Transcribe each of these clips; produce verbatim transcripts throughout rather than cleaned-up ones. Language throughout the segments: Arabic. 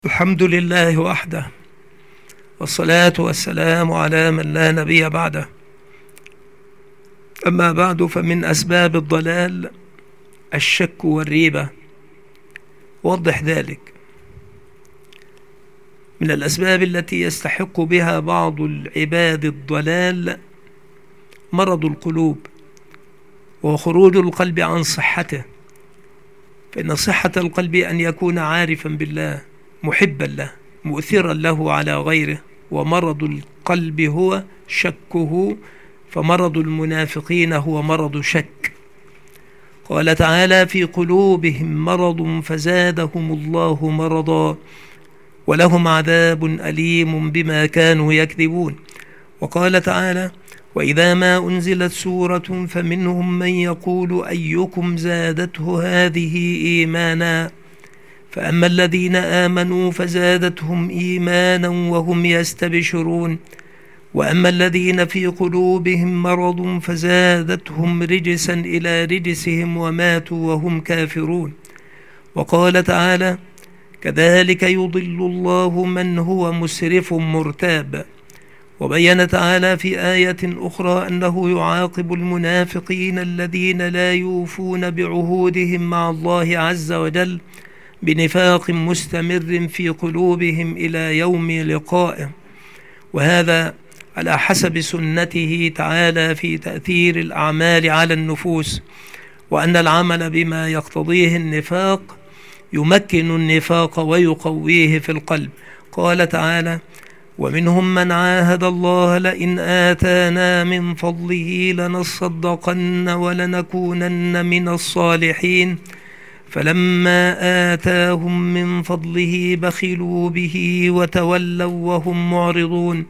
الحمد لله وحده، والصلاة والسلام على من لا نبي بعده. أما بعد، فمن أسباب الضلال الشك والريبة. وضح ذلك. من الأسباب التي يستحق بها بعض العباد الضلال مرض القلوب وخروج القلب عن صحته، فإن صحة القلب أن يكون عارفا بالله، محبا له، مؤثرا له على غيره. ومرض القلب هو شكه، فمرض المنافقين هو مرض شك. قال تعالى: في قلوبهم مرض فزادهم الله مرضا ولهم عذاب أليم بما كانوا يكذبون. وقال تعالى: وإذا ما أنزلت سورة فمنهم من يقول أيكم زادته هذه إيمانا فأما الذين آمنوا فزادتهم إيمانا وهم يستبشرون وأما الذين في قلوبهم مرض فزادتهم رجسا إلى رجسهم وماتوا وهم كافرون. وقال تعالى: كذلك يضل الله من هو مسرف مرتاب. وبين تعالى في آية أخرى أنه يعاقب المنافقين الذين لا يوفون بعهودهم مع الله عز وجل بنفاق مستمر في قلوبهم إلى يوم لقائه، وهذا على حسب سنته تعالى في تأثير الأعمال على النفوس، وأن العمل بما يقتضيه النفاق يمكن النفاق ويقويه في القلب. قال تعالى: ومنهم من عاهد الله لئن آتانا من فضله لنصدقن ولنكونن من الصالحين فلما آتاهم من فضله بخلوا به وتولوا وهم معرضون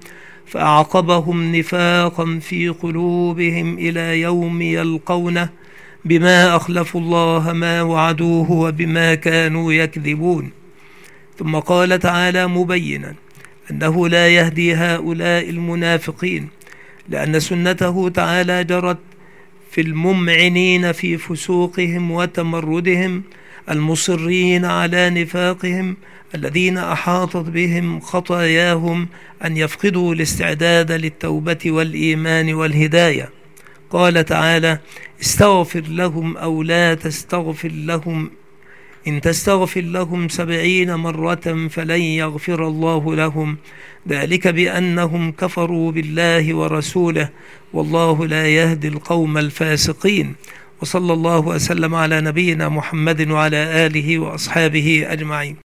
فأعقبهم نفاقا في قلوبهم إلى يوم يلقونه بما أخلفوا الله ما وعدوه وبما كانوا يكذبون. ثم قال تعالى مبينا أنه لا يهدي هؤلاء المنافقين، لأن سنته تعالى جرت في الممعنين في فسوقهم وتمردهم، المصرين على نفاقهم، الذين أحاطت بهم خطاياهم أن يفقدوا الاستعداد للتوبة والإيمان والهداية. قال تعالى: استغفر لهم أو لا تستغفر لهم إن تستغفر لهم سبعين مرة فلن يغفر الله لهم ذلك بأنهم كفروا بالله ورسوله والله لا يهدي القوم الفاسقين. وصلى الله وسلم على نبينا محمد وعلى آله وأصحابه أجمعين.